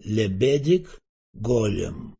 Лебедик-голем.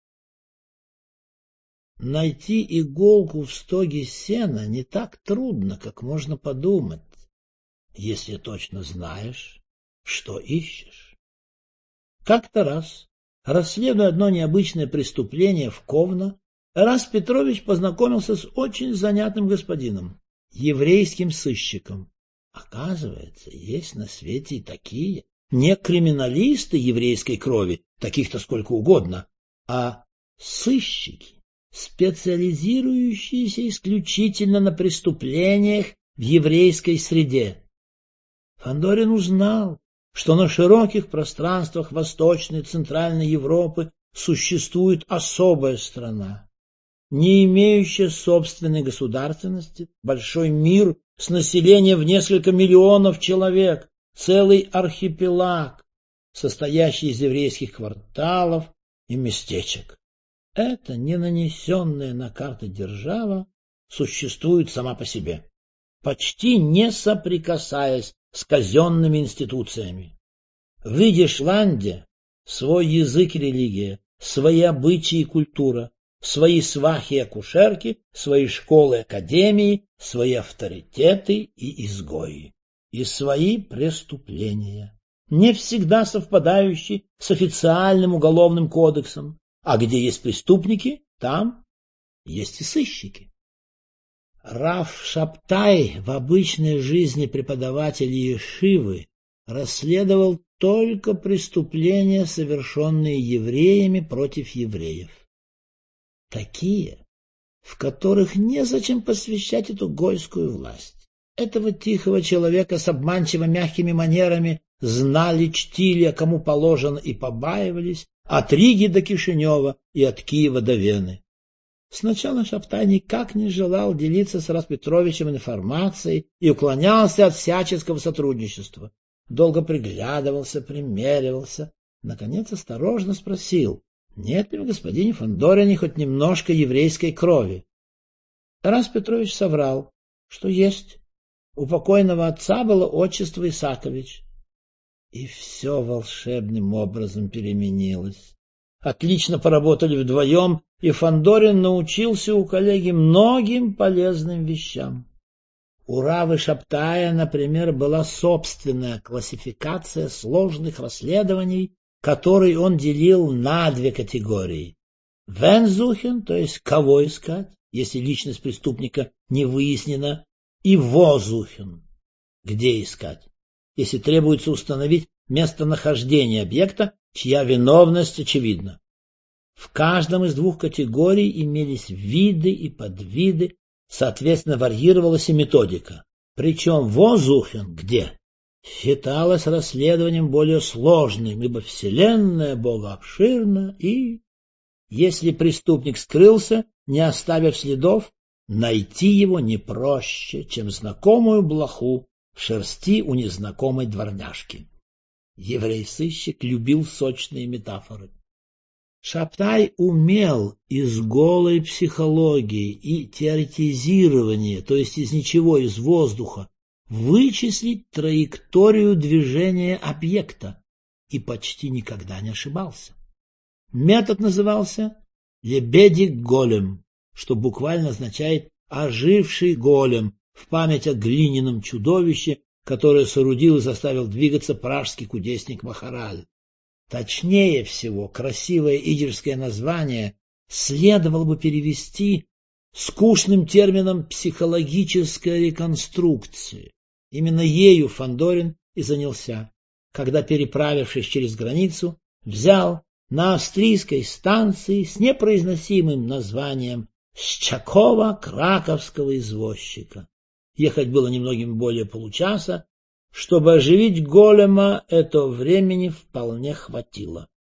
Найти иголку в стоге сена не так трудно, как можно подумать, если точно знаешь, что ищешь. Как-то раз, расследуя одно необычное преступление в Ковно, Эрас Петрович познакомился с очень занятным господином, еврейским сыщиком. Оказывается, есть на свете и такие, не криминалисты еврейской крови, таких-то сколько угодно, а сыщики, специализирующиеся исключительно на преступлениях в еврейской среде. Фандорин узнал, что на широких пространствах Восточной и Центральной Европы существует особая страна, не имеющая собственной государственности, большой мир с населением в несколько миллионов человек, целый архипелаг, состоящий из еврейских кварталов и местечек. Эта не нанесенная на карты держава существует сама по себе, почти не соприкасаясь с казенными институциями. В Идишланде свой язык и религия, свои обычаи и культура, свои свахи и акушерки, свои школы и академии, свои авторитеты и изгои, и свои преступления, не всегда совпадающие с официальным уголовным кодексом, а где есть преступники, там есть и сыщики. Рав Шабтай, в обычной жизни преподаватель ешивы, расследовал только преступления, совершенные евреями против евреев. Такие, в которых незачем посвящать эту гойскую власть. Этого тихого человека с обманчиво мягкими манерами знали, чтили, а кому положено и побаивались, от Риги до Кишинева и от Киева до Вены. Сначала Шабтай никак не желал делиться с Распетровичем информацией и уклонялся от всяческого сотрудничества. Долго приглядывался, примеривался. Наконец осторожно спросил, нет ли в господине Фандорине хоть немножко еврейской крови. Распетрович соврал, что есть. У покойного отца было отчество Исакович. И все волшебным образом переменилось. Отлично поработали вдвоем, и Фандорин научился у коллеги многим полезным вещам. У Равы Шабтая, например, была собственная классификация сложных расследований, которые он делил на две категории. Вензухен, то есть кого искать, если личность преступника не выяснена, и возухен, где искать, если требуется установить местонахождение объекта, чья виновность очевидна. В каждом из двух категорий имелись виды и подвиды, соответственно, варьировалась и методика. Причем возухен где считалось расследованием более сложным, ибо вселенная Бога обширна, и, если преступник скрылся, не оставив следов, найти его не проще, чем знакомую блоху в шерсти у незнакомой дворняжки. Еврей-сыщик любил сочные метафоры. Шабтай умел из голой психологии и теоретизирования, то есть из ничего, из воздуха, вычислить траекторию движения объекта и почти никогда не ошибался. Метод назывался «лебедик-голем», что буквально означает «оживший голем», в память о глиняном чудовище, которое соорудил и заставил двигаться пражский кудесник Махараль. Точнее всего, красивое идишское название следовало бы перевести скучным термином «психологическая реконструкция». Именно ею Фандорин и занялся, когда, переправившись через границу, взял на австрийской станции с непроизносимым названием Счакова-краковского извозчика. Ехать было немногим более получаса. Чтобы оживить голема, этого времени вполне хватило.